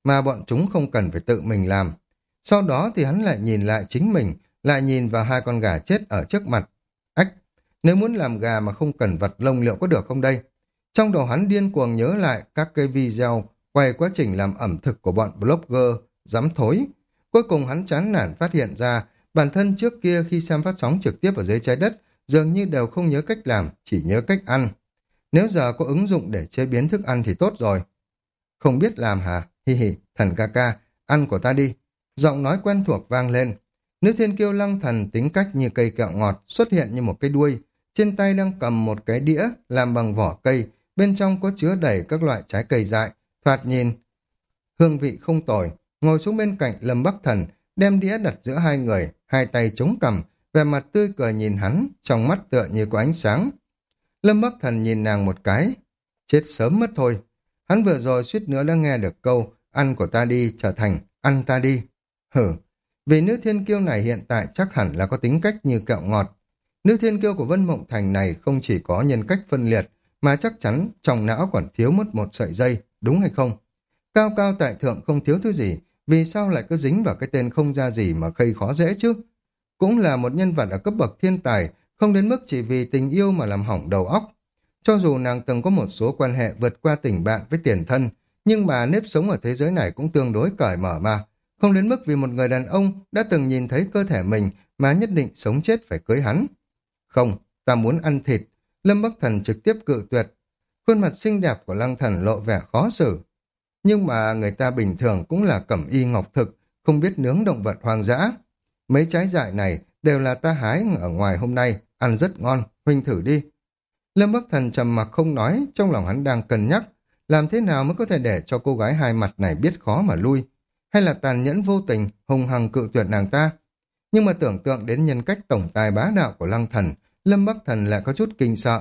Speaker 1: mà bọn chúng không cần phải tự mình làm. Sau đó thì hắn lại nhìn lại chính mình, lại nhìn vào hai con gà chết ở trước mặt. Ách, nếu muốn làm gà mà không cần vật lông liệu có được không đây? Trong đầu hắn điên cuồng nhớ lại các cái video quay quá trình làm ẩm thực của bọn blogger dám thối. Cuối cùng hắn chán nản phát hiện ra bản thân trước kia khi xem phát sóng trực tiếp ở dưới trái đất dường như đều không nhớ cách làm, chỉ nhớ cách ăn. Nếu giờ có ứng dụng để chế biến thức ăn thì tốt rồi. Không biết làm hả? Hi hi, thần ca ca, ăn của ta đi. Giọng nói quen thuộc vang lên. Nữ thiên kiêu lăng thần tính cách như cây kẹo ngọt xuất hiện như một cái đuôi. Trên tay đang cầm một cái đĩa làm bằng vỏ cây, bên trong có chứa đầy các loại trái cây dại, thoạt nhìn hương vị không tồi. Ngồi xuống bên cạnh Lâm Bắc Thần, đem đĩa đặt giữa hai người, hai tay chống cằm, vẻ mặt tươi cười nhìn hắn, trong mắt tựa như có ánh sáng. Lâm Bắc Thần nhìn nàng một cái, chết sớm mất thôi. Hắn vừa rồi suýt nữa đã nghe được câu ăn của ta đi trở thành ăn ta đi. Hử, vì nữ thiên kiêu này hiện tại chắc hẳn là có tính cách như kẹo ngọt. Nữ thiên kiêu của Vân Mộng Thành này không chỉ có nhân cách phân liệt, mà chắc chắn trong não còn thiếu mất một sợi dây, đúng hay không? Cao cao tại thượng không thiếu thứ gì, vì sao lại cứ dính vào cái tên không ra gì mà khây khó dễ chứ? Cũng là một nhân vật ở cấp bậc thiên tài, không đến mức chỉ vì tình yêu mà làm hỏng đầu óc. Cho dù nàng từng có một số quan hệ vượt qua tình bạn với tiền thân, nhưng mà nếp sống ở thế giới này cũng tương đối cởi mở mà. Không đến mức vì một người đàn ông đã từng nhìn thấy cơ thể mình mà nhất định sống chết phải cưới hắn. Không, ta muốn ăn thịt. Lâm Bắc Thần trực tiếp cự tuyệt. Khuôn mặt xinh đẹp của Lăng Thần lộ vẻ khó xử. Nhưng mà người ta bình thường cũng là cẩm y ngọc thực, không biết nướng động vật hoang dã. Mấy trái dại này đều là ta hái ở ngoài hôm nay, ăn rất ngon, huynh thử đi. Lâm Bắc Thần trầm mặc không nói, trong lòng hắn đang cân nhắc, làm thế nào mới có thể để cho cô gái hai mặt này biết khó mà lui, hay là tàn nhẫn vô tình, hung hăng cự tuyệt nàng ta. Nhưng mà tưởng tượng đến nhân cách tổng tài bá đạo của Lăng Thần, Lâm Bắc Thần lại có chút kinh sợ.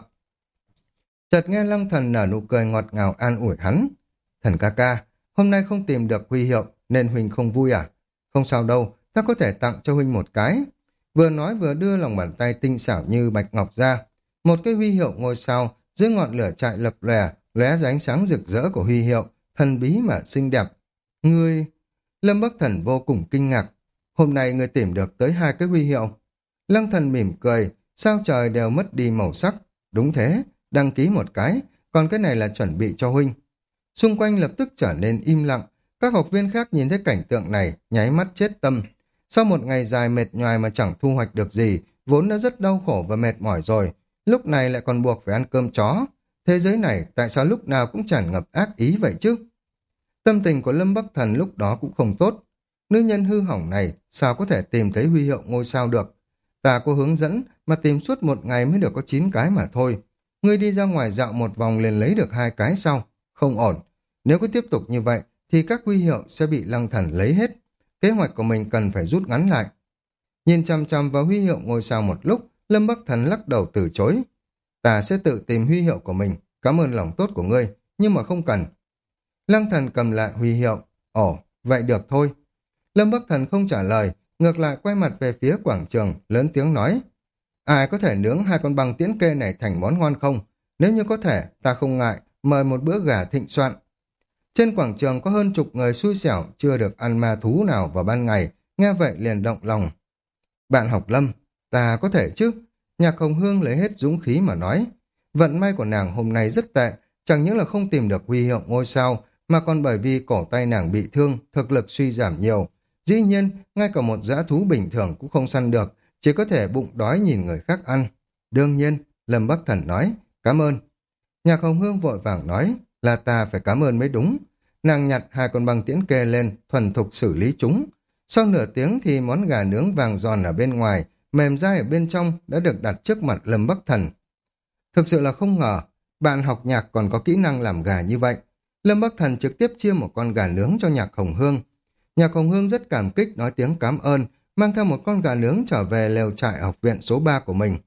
Speaker 1: Chợt nghe Lăng Thần nở nụ cười ngọt ngào an ủi hắn. Thần ca ca, hôm nay không tìm được huy hiệu nên huynh không vui à? Không sao đâu, ta có thể tặng cho huynh một cái. Vừa nói vừa đưa lòng bàn tay tinh xảo như bạch ngọc ra. Một cái huy hiệu ngôi sao dưới ngọn lửa trại lập lòe, lóe ra ánh sáng rực rỡ của huy hiệu, thần bí mà xinh đẹp. Ngươi... Lâm Bắc Thần vô cùng kinh ngạc. Hôm nay ngươi tìm được tới hai cái huy hiệu. Lăng Thần mỉm cười, sao trời đều mất đi màu sắc. Đúng thế, đăng ký một cái, còn cái này là chuẩn bị cho huynh. Xung quanh lập tức trở nên im lặng, các học viên khác nhìn thấy cảnh tượng này, nháy mắt chết tâm. Sau một ngày dài mệt nhoài mà chẳng thu hoạch được gì, vốn đã rất đau khổ và mệt mỏi rồi, lúc này lại còn buộc phải ăn cơm chó. Thế giới này tại sao lúc nào cũng tràn ngập ác ý vậy chứ? Tâm tình của Lâm Bắc Thần lúc đó cũng không tốt. Nữ nhân hư hỏng này sao có thể tìm thấy huy hiệu ngôi sao được? Ta có hướng dẫn mà tìm suốt một ngày mới được có chín cái mà thôi. Ngươi đi ra ngoài dạo một vòng liền lấy được hai cái sau. Không ổn. Nếu cứ tiếp tục như vậy thì các huy hiệu sẽ bị Lăng Thần lấy hết. Kế hoạch của mình cần phải rút ngắn lại. Nhìn chằm chằm vào huy hiệu ngôi sao một lúc, Lâm Bắc Thần lắc đầu từ chối. Ta sẽ tự tìm huy hiệu của mình. Cảm ơn lòng tốt của ngươi, nhưng mà không cần. Lăng Thần cầm lại huy hiệu. Ồ, vậy được thôi. Lâm Bắc Thần không trả lời, ngược lại quay mặt về phía quảng trường, lớn tiếng nói. Ai có thể nướng hai con băng tiễn kê này thành món ngon không? Nếu như có thể, ta không ngại, mời một bữa gà thịnh soạn. Trên quảng trường có hơn chục người xui xẻo, chưa được ăn ma thú nào vào ban ngày, nghe vậy liền động lòng. Bạn học Lâm, ta có thể chứ? Nhạc Hồng Hương lấy hết dũng khí mà nói. Vận may của nàng hôm nay rất tệ, chẳng những là không tìm được huy hiệu ngôi sao, mà còn bởi vì cổ tay nàng bị thương, thực lực suy giảm nhiều. Dĩ nhiên, ngay cả một dã thú bình thường cũng không săn được, chỉ có thể bụng đói nhìn người khác ăn. Đương nhiên, Lâm Bắc Thần nói, cảm ơn. Nhạc Hồng Hương vội vàng nói, là ta phải cảm ơn mới đúng. Nàng nhặt hai con băng tiễn kê lên, thuần thục xử lý chúng. Sau nửa tiếng thì món gà nướng vàng giòn ở bên ngoài, mềm dai ở bên trong đã được đặt trước mặt Lâm Bắc Thần. Thực sự là không ngờ, bạn học nhạc còn có kỹ năng làm gà như vậy. Lâm Bắc Thần trực tiếp chia một con gà nướng cho Nhạc Hồng Hương. Nhạc Hồng Hương rất cảm kích nói tiếng cảm ơn, mang theo một con gà nướng trở về lều trại học viện số ba của mình.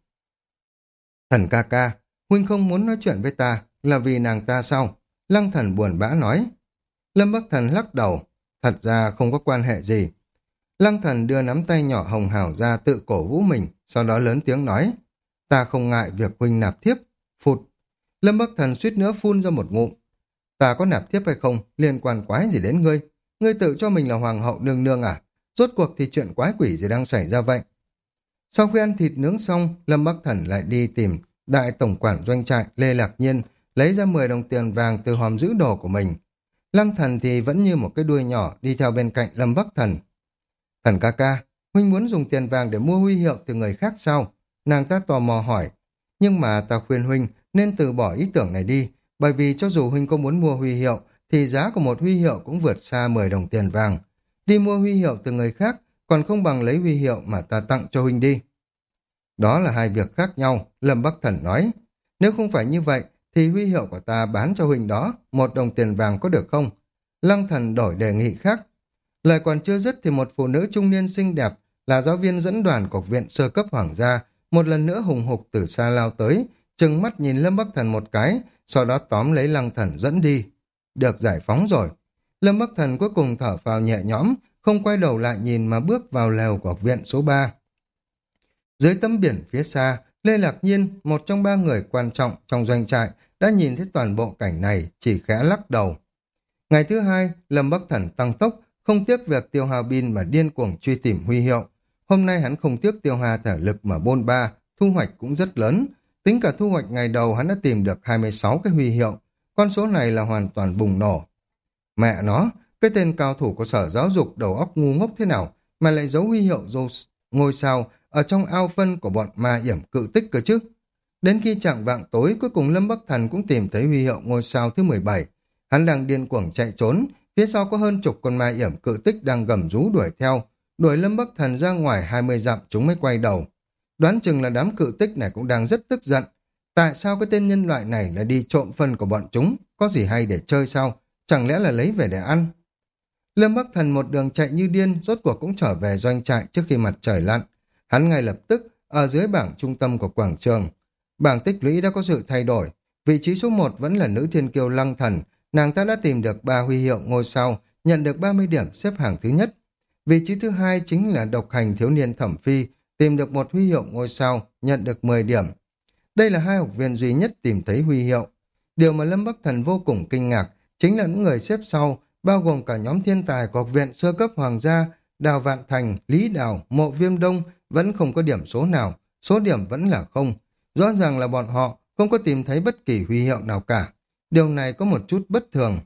Speaker 1: Thần ca ca, huynh không muốn nói chuyện với ta, là vì nàng ta sao? Lăng Thần buồn bã nói. Lâm Bắc Thần lắc đầu, thật ra không có quan hệ gì. Lăng Thần đưa nắm tay nhỏ hồng hào ra tự cổ vũ mình, sau đó lớn tiếng nói, ta không ngại việc huynh nạp thiếp. Phụt. Lâm Bắc Thần suýt nữa phun ra một ngụm. Ta có nạp thiếp hay không, liên quan quái gì đến ngươi? ngươi tự cho mình là hoàng hậu nương nương à? Rốt cuộc thì chuyện quái quỷ gì đang xảy ra vậy? Sau khi ăn thịt nướng xong, Lâm Bắc Thần lại đi tìm đại tổng quản doanh trại Lê Lạc Nhiên, lấy ra mười đồng tiền vàng từ hòm giữ đồ của mình. Lăng Thần thì vẫn như một cái đuôi nhỏ đi theo bên cạnh Lâm Bắc Thần. Thần ca ca, huynh muốn dùng tiền vàng để mua huy hiệu từ người khác sao? Nàng ta tò mò hỏi. Nhưng mà ta khuyên huynh nên từ bỏ ý tưởng này đi, bởi vì cho dù huynh có muốn mua huy hiệu, thì giá của một huy hiệu cũng vượt xa mười đồng tiền vàng. Đi mua huy hiệu từ người khác, còn không bằng lấy huy hiệu mà ta tặng cho huynh đi. Đó là hai việc khác nhau, Lâm Bắc Thần nói. Nếu không phải như vậy, thì huy hiệu của ta bán cho huynh đó, một đồng tiền vàng có được không? Lăng Thần đổi đề nghị khác. Lời còn chưa dứt thì một phụ nữ trung niên xinh đẹp, là giáo viên dẫn đoàn của viện sơ cấp hoàng gia, một lần nữa hùng hục từ xa lao tới, trừng mắt nhìn Lâm Bắc Thần một cái, sau đó tóm lấy Lăng Thần dẫn đi. Được giải phóng rồi. Lâm Bắc Thần cuối cùng thở phào nhẹ nhõm, không quay đầu lại nhìn mà bước vào lều của viện số ba. Dưới tấm biển phía xa, Lê Lạc Nhiên, một trong ba người quan trọng trong doanh trại, đã nhìn thấy toàn bộ cảnh này, chỉ khẽ lắc đầu. Ngày thứ hai, Lâm Bắc Thần tăng tốc, không tiếc việc tiêu hao pin mà điên cuồng truy tìm huy hiệu. Hôm nay hắn không tiếc tiêu hao thể lực mà bôn ba, thu hoạch cũng rất lớn. Tính cả thu hoạch ngày đầu hắn đã tìm được hai mươi sáu cái huy hiệu. Con số này là hoàn toàn bùng nổ. Mẹ nó, cái tên cao thủ của sở giáo dục đầu óc ngu ngốc thế nào mà lại giấu huy hiệu dô ngôi sao ở trong ao phân của bọn ma yểm cự tích cơ chứ. Đến khi chạng vạng tối, cuối cùng Lâm Bắc Thần cũng tìm thấy huy hiệu ngôi sao thứ mười bảy. Hắn đang điên cuồng chạy trốn, phía sau có hơn chục con ma yểm cự tích đang gầm rú đuổi theo, đuổi Lâm Bắc Thần ra ngoài hai mươi dặm chúng mới quay đầu. Đoán chừng là đám cự tích này cũng đang rất tức giận. Tại sao cái tên nhân loại này lại đi trộm phân của bọn chúng? Có gì hay để chơi sao? Chẳng lẽ là lấy về để ăn? Lâm Bắc Thần một đường chạy như điên, rốt cuộc cũng trở về doanh trại trước khi mặt trời lặn. Hắn ngay lập tức ở dưới bảng trung tâm của quảng trường. Bảng tích lũy đã có sự thay đổi. Vị trí số một vẫn là nữ thiên kiêu Lăng Thần. Nàng ta đã tìm được ba huy hiệu ngôi sao, nhận được ba mươi điểm xếp hạng thứ nhất. Vị trí thứ hai chính là độc hành thiếu niên Thẩm Phi, tìm được một huy hiệu ngôi sao, nhận được mười điểm. Đây là hai học viên duy nhất tìm thấy huy hiệu. Điều mà Lâm Bắc Thần vô cùng kinh ngạc chính là những người xếp sau, bao gồm cả nhóm thiên tài của học viện sơ cấp hoàng gia, Đào Vạn Thành, Lý Đào, Mộ Viêm Đông vẫn không có điểm số nào, số điểm vẫn là không. Rõ ràng là bọn họ không có tìm thấy bất kỳ huy hiệu nào cả. Điều này có một chút bất thường.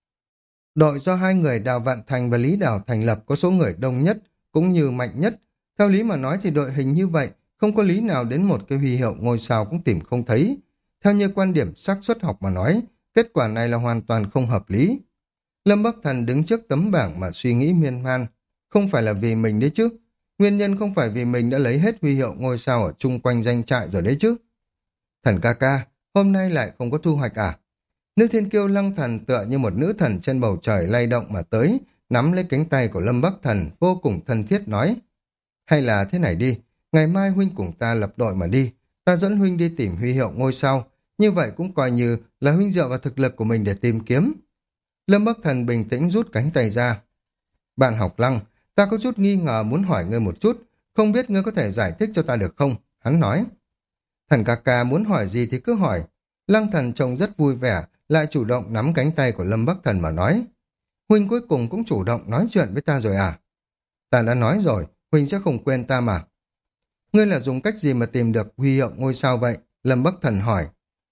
Speaker 1: Đội do hai người Đào Vạn Thành và Lý Đào thành lập có số người đông nhất, cũng như mạnh nhất. Theo lý mà nói thì đội hình như vậy, không có lý nào đến một cái huy hiệu ngôi sao cũng tìm không thấy. Theo như quan điểm xác suất học mà nói, kết quả này là hoàn toàn không hợp lý. Lâm Bắc Thần đứng trước tấm bảng mà suy nghĩ miên man. Không phải là vì mình đấy chứ. Nguyên nhân không phải vì mình đã lấy hết huy hiệu ngôi sao ở chung quanh danh trại rồi đấy chứ. Thần ca ca, hôm nay lại không có thu hoạch à? Nữ thiên kiêu Lăng Thần tựa như một nữ thần trên bầu trời lay động mà tới, nắm lấy cánh tay của Lâm Bắc Thần, vô cùng thân thiết nói. Hay là thế này đi, ngày mai huynh cùng ta lập đội mà đi, ta dẫn huynh đi tìm huy hiệu ngôi sao, như vậy cũng coi như là huynh dựa vào thực lực của mình để tìm kiếm. Lâm Bắc Thần bình tĩnh rút cánh tay ra. Bạn học Lăng, ta có chút nghi ngờ muốn hỏi ngươi một chút, không biết ngươi có thể giải thích cho ta được không? Hắn nói. Thần ca ca muốn hỏi gì thì cứ hỏi. Lăng Thần trông rất vui vẻ, lại chủ động nắm cánh tay của Lâm Bắc Thần mà nói. Huynh cuối cùng cũng chủ động nói chuyện với ta rồi à? Ta đã nói rồi, huynh sẽ không quên ta mà. Ngươi là dùng cách gì mà tìm được huy hiệu ngôi sao vậy? Lâm Bắc Thần hỏi.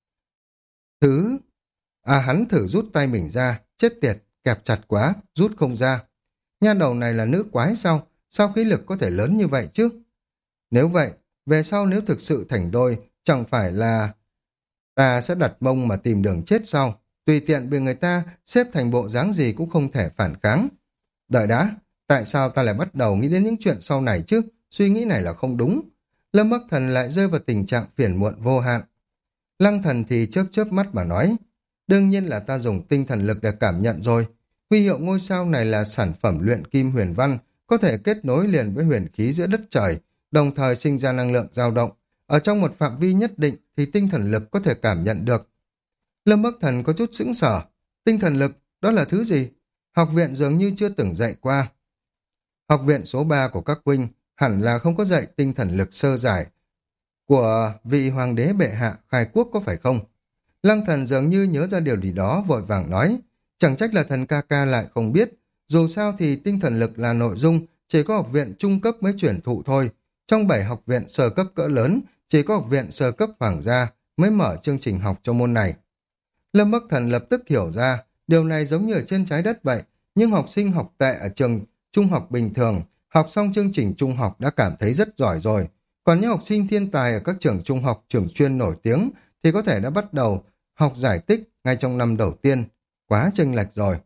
Speaker 1: Thứ... À hắn thử rút tay mình ra, chết tiệt, kẹp chặt quá, rút không ra. Nha đầu này là nữ quái sao? Sao khí lực có thể lớn như vậy chứ? Nếu vậy, về sau nếu thực sự thành đôi, chẳng phải là... Ta sẽ đặt mông mà tìm đường chết sao? Tùy tiện bị người ta xếp thành bộ dáng gì cũng không thể phản kháng. Đợi đã, tại sao ta lại bắt đầu nghĩ đến những chuyện sau này chứ? Suy nghĩ này là không đúng. Lâm Bắc Thần lại rơi vào tình trạng phiền muộn vô hạn. Lăng Thần thì chớp chớp mắt mà nói. Đương nhiên là ta dùng tinh thần lực để cảm nhận rồi. Huy hiệu ngôi sao này là sản phẩm luyện kim huyền văn, có thể kết nối liền với huyền khí giữa đất trời, đồng thời sinh ra năng lượng dao động. Ở trong một phạm vi nhất định thì tinh thần lực có thể cảm nhận được. Lâm Bắc Thần có chút sững sờ. Tinh thần lực, đó là thứ gì? Học viện dường như chưa từng dạy qua. Học viện số ba của các huynh hẳn là không có dạy tinh thần lực sơ giải của vị hoàng đế bệ hạ khai quốc có phải không? Lăng Thần dường như nhớ ra điều gì đó vội vàng nói. Chẳng trách là thần ca ca lại không biết. dù sao thì tinh thần lực là nội dung, chỉ có học viện trung cấp mới chuyển thụ thôi. Trong bảy học viện sơ cấp cỡ lớn, chỉ có học viện sơ cấp hoàng gia mới mở chương trình học cho môn này. Lâm Bắc Thần lập tức hiểu ra, điều này giống như ở trên trái đất vậy, nhưng học sinh học tệ ở trường trung học bình thường, học xong chương trình trung học đã cảm thấy rất giỏi rồi. Còn những học sinh thiên tài ở các trường trung học, trường chuyên nổi tiếng thì có thể đã bắt đầu học giải tích ngay trong năm đầu tiên. Quá chênh lệch rồi.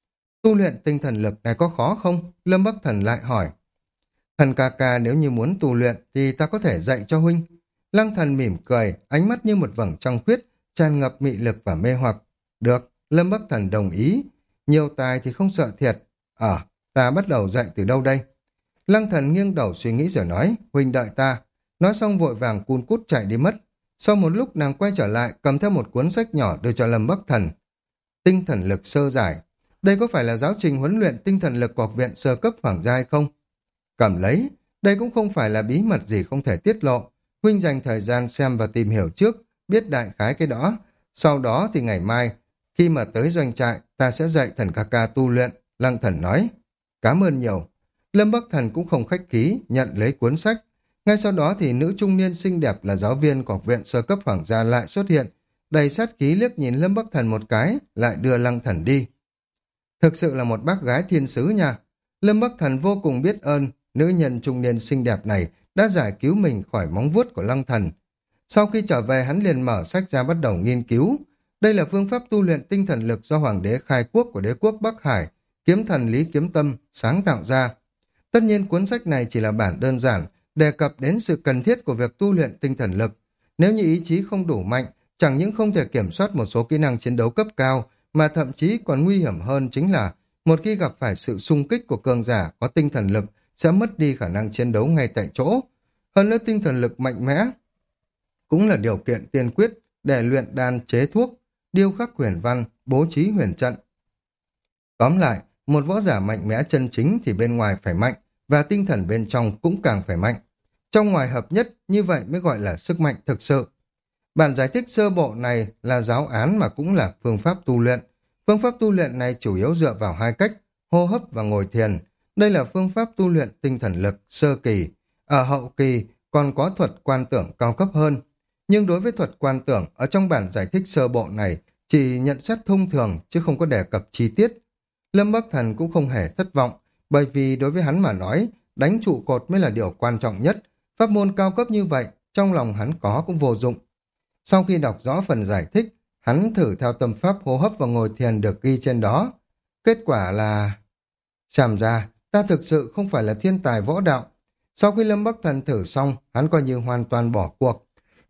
Speaker 1: Tu luyện tinh thần lực này có khó không? Lâm Bắc Thần lại hỏi. Thần ca ca nếu như muốn tu luyện thì ta có thể dạy cho huynh. Lăng Thần mỉm cười, ánh mắt như một vầng trăng khuyết, tràn ngập mị lực và mê hoặc. Được, Lâm Bắc Thần đồng ý. Nhiều tài thì không sợ thiệt. Ờ, ta bắt đầu dạy từ đâu đây? Lăng Thần nghiêng đầu suy nghĩ rồi nói, huynh đợi ta. Nói xong vội vàng cun cút chạy đi mất. Sau một lúc nàng quay trở lại, cầm theo một cuốn sách nhỏ đưa cho Lâm Bắc Thần. Tinh thần lực sơ giải. Đây có phải là giáo trình huấn luyện tinh thần lực của học viện sơ cấp hoàng gia hay không? Cầm lấy, đây cũng không phải là bí mật gì không thể tiết lộ. Huynh dành thời gian xem và tìm hiểu trước, biết đại khái cái đó. Sau đó thì ngày mai, khi mà tới doanh trại, ta sẽ dạy thần ca ca tu luyện. Lăng Thần nói, cảm ơn nhiều. Lâm Bắc Thần cũng không khách khí, nhận lấy cuốn sách. Ngay sau đó thì nữ trung niên xinh đẹp là giáo viên của học viện sơ cấp hoàng gia lại xuất hiện, đầy sát khí liếc nhìn Lâm Bắc Thần một cái, lại đưa Lăng Thần đi. Thực sự là một bác gái thiên sứ nha. Lâm Bắc Thần vô cùng biết ơn, nữ nhân trung niên xinh đẹp này đã giải cứu mình khỏi móng vuốt của Lăng Thần. Sau khi trở về hắn liền mở sách ra bắt đầu nghiên cứu. Đây là phương pháp tu luyện tinh thần lực do Hoàng đế khai quốc của đế quốc Bắc Hải, kiếm thần Lý Kiếm Tâm, sáng tạo ra. Tất nhiên cuốn sách này chỉ là bản đơn giản, đề cập đến sự cần thiết của việc tu luyện tinh thần lực. Nếu như ý chí không đủ mạnh, chẳng những không thể kiểm soát một số kỹ năng chiến đấu cấp cao, mà thậm chí còn nguy hiểm hơn chính là một khi gặp phải sự xung kích của cường giả có tinh thần lực sẽ mất đi khả năng chiến đấu ngay tại chỗ. Hơn nữa tinh thần lực mạnh mẽ cũng là điều kiện tiên quyết để luyện đan chế thuốc, điêu khắc huyền văn, bố trí huyền trận. Tóm lại, một võ giả mạnh mẽ chân chính thì bên ngoài phải mạnh, và tinh thần bên trong cũng càng phải mạnh. Trong ngoài hợp nhất, như vậy mới gọi là sức mạnh thực sự. Bản giải thích sơ bộ này là giáo án mà cũng là phương pháp tu luyện. Phương pháp tu luyện này chủ yếu dựa vào hai cách, hô hấp và ngồi thiền. Đây là phương pháp tu luyện tinh thần lực sơ kỳ. Ở hậu kỳ còn có thuật quan tưởng cao cấp hơn. Nhưng đối với thuật quan tưởng, ở trong bản giải thích sơ bộ này chỉ nhận xét thông thường chứ không có đề cập chi tiết. Lâm Bắc Thần cũng không hề thất vọng, bởi vì đối với hắn mà nói, đánh trụ cột mới là điều quan trọng nhất. Pháp môn cao cấp như vậy, trong lòng hắn có cũng vô dụng. Sau khi đọc rõ phần giải thích, hắn thử theo tâm pháp hô hấp và ngồi thiền được ghi trên đó. Kết quả là... Xem ra, ta thực sự không phải là thiên tài võ đạo. Sau khi Lâm Bắc Thần thử xong, hắn coi như hoàn toàn bỏ cuộc.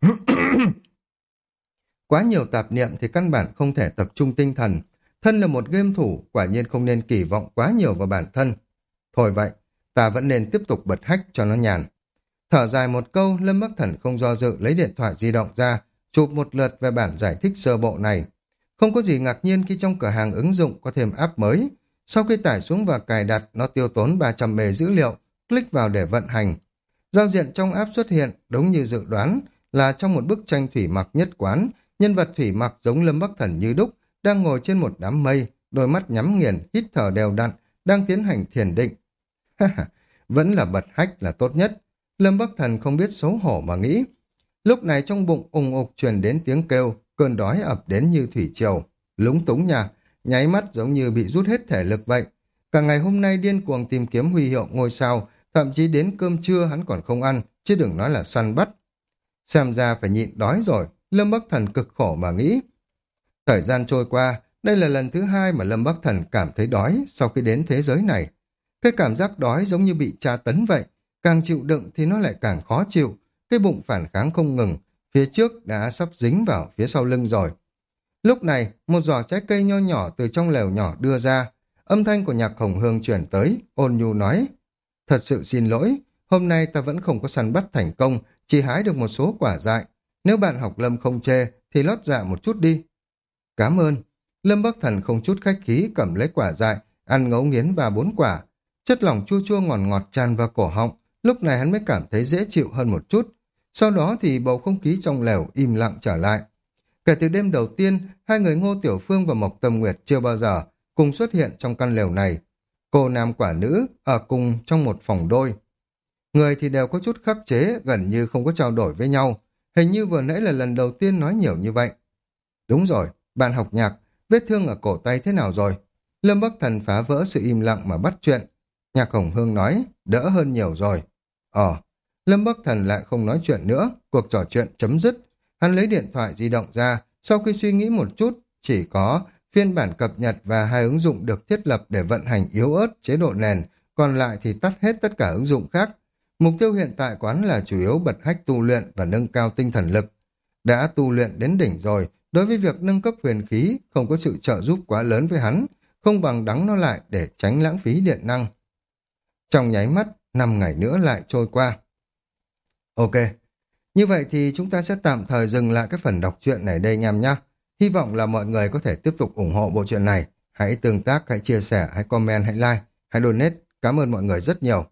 Speaker 1: Quá nhiều tạp niệm thì căn bản không thể tập trung tinh thần. Thân là một game thủ, quả nhiên không nên kỳ vọng quá nhiều vào bản thân. Thôi vậy, ta vẫn nên tiếp tục bật hách cho nó nhàn. Thở dài một câu, Lâm Bắc Thần không do dự lấy điện thoại di động ra, chụp một lượt về bản giải thích sơ bộ này. Không có gì ngạc nhiên khi trong cửa hàng ứng dụng có thêm app mới. Sau khi tải xuống và cài đặt, nó tiêu tốn ba trăm mê dữ liệu, click vào để vận hành. Giao diện trong app xuất hiện, đúng như dự đoán, là trong một bức tranh thủy mặc nhất quán, nhân vật thủy mặc giống Lâm Bắc Thần như đúc, đang ngồi trên một đám mây, đôi mắt nhắm nghiền, hít thở đều đặn, đang tiến hành thiền định. Vẫn là bật hách là tốt nhất. Lâm Bắc Thần không biết xấu hổ mà nghĩ. Lúc này trong bụng ùng ục truyền đến tiếng kêu, cơn đói ập đến như thủy triều. Lúng túng nha, nháy mắt giống như bị rút hết thể lực vậy. Cả ngày hôm nay điên cuồng tìm kiếm huy hiệu ngôi sao, thậm chí đến cơm trưa hắn còn không ăn, chứ đừng nói là săn bắt. Xem ra phải nhịn đói rồi, Lâm Bắc Thần cực khổ mà nghĩ. Thời gian trôi qua, đây là lần thứ hai mà Lâm Bắc Thần cảm thấy đói sau khi đến thế giới này. Cái cảm giác đói giống như bị tra tấn vậy, càng chịu đựng thì nó lại càng khó chịu. Cái bụng phản kháng không ngừng, phía trước đã sắp dính vào phía sau lưng rồi. Lúc này, một giỏ trái cây nho nhỏ từ trong lều nhỏ đưa ra. Âm thanh của Nhạc Hồng Hương chuyển tới, ôn nhu nói. Thật sự xin lỗi, hôm nay ta vẫn không có săn bắt thành công, chỉ hái được một số quả dại. Nếu bạn học Lâm không chê, thì lót dạ một chút đi. Cảm ơn. Lâm Bắc Thần không chút khách khí cầm lấy quả dại, ăn ngấu nghiến ba bốn quả. Chất lỏng chua chua ngọt ngọt tràn vào cổ họng, lúc này hắn mới cảm thấy dễ chịu hơn một chút. Sau đó thì bầu không khí trong lều im lặng trở lại. Kể từ đêm đầu tiên, hai người Ngô Tiểu Phương và Mộc Tâm Nguyệt chưa bao giờ cùng xuất hiện trong căn lều này. cô nam quả nữ ở cùng trong một phòng đôi. Người thì đều có chút khắc chế, gần như không có trao đổi với nhau. Hình như vừa nãy là lần đầu tiên nói nhiều như vậy. Đúng rồi, bạn học nhạc, vết thương ở cổ tay thế nào rồi? Lâm Bắc Thần phá vỡ sự im lặng mà bắt chuyện. Nhạc Hồng Hương nói, đỡ hơn nhiều rồi. Ờ, Lâm Bắc Thần lại không nói chuyện nữa, cuộc trò chuyện chấm dứt. Hắn lấy điện thoại di động ra, sau khi suy nghĩ một chút, chỉ có phiên bản cập nhật và hai ứng dụng được thiết lập để vận hành yếu ớt chế độ nền, còn lại thì tắt hết tất cả ứng dụng khác. Mục tiêu hiện tại của hắn là chủ yếu bật hách tu luyện và nâng cao tinh thần lực. Đã tu luyện đến đỉnh rồi, đối với việc nâng cấp huyền khí không có sự trợ giúp quá lớn với hắn, không bằng đắng nó lại để tránh lãng phí điện năng. Trong nháy mắt, năm ngày nữa lại trôi qua. Ok, như vậy thì chúng ta sẽ tạm thời dừng lại cái phần đọc truyện này đây anh em nhé. Hy vọng là mọi người có thể tiếp tục ủng hộ bộ truyện này. Hãy tương tác, hãy chia sẻ, hãy comment, hãy like, hãy donate. Cảm ơn mọi người rất nhiều.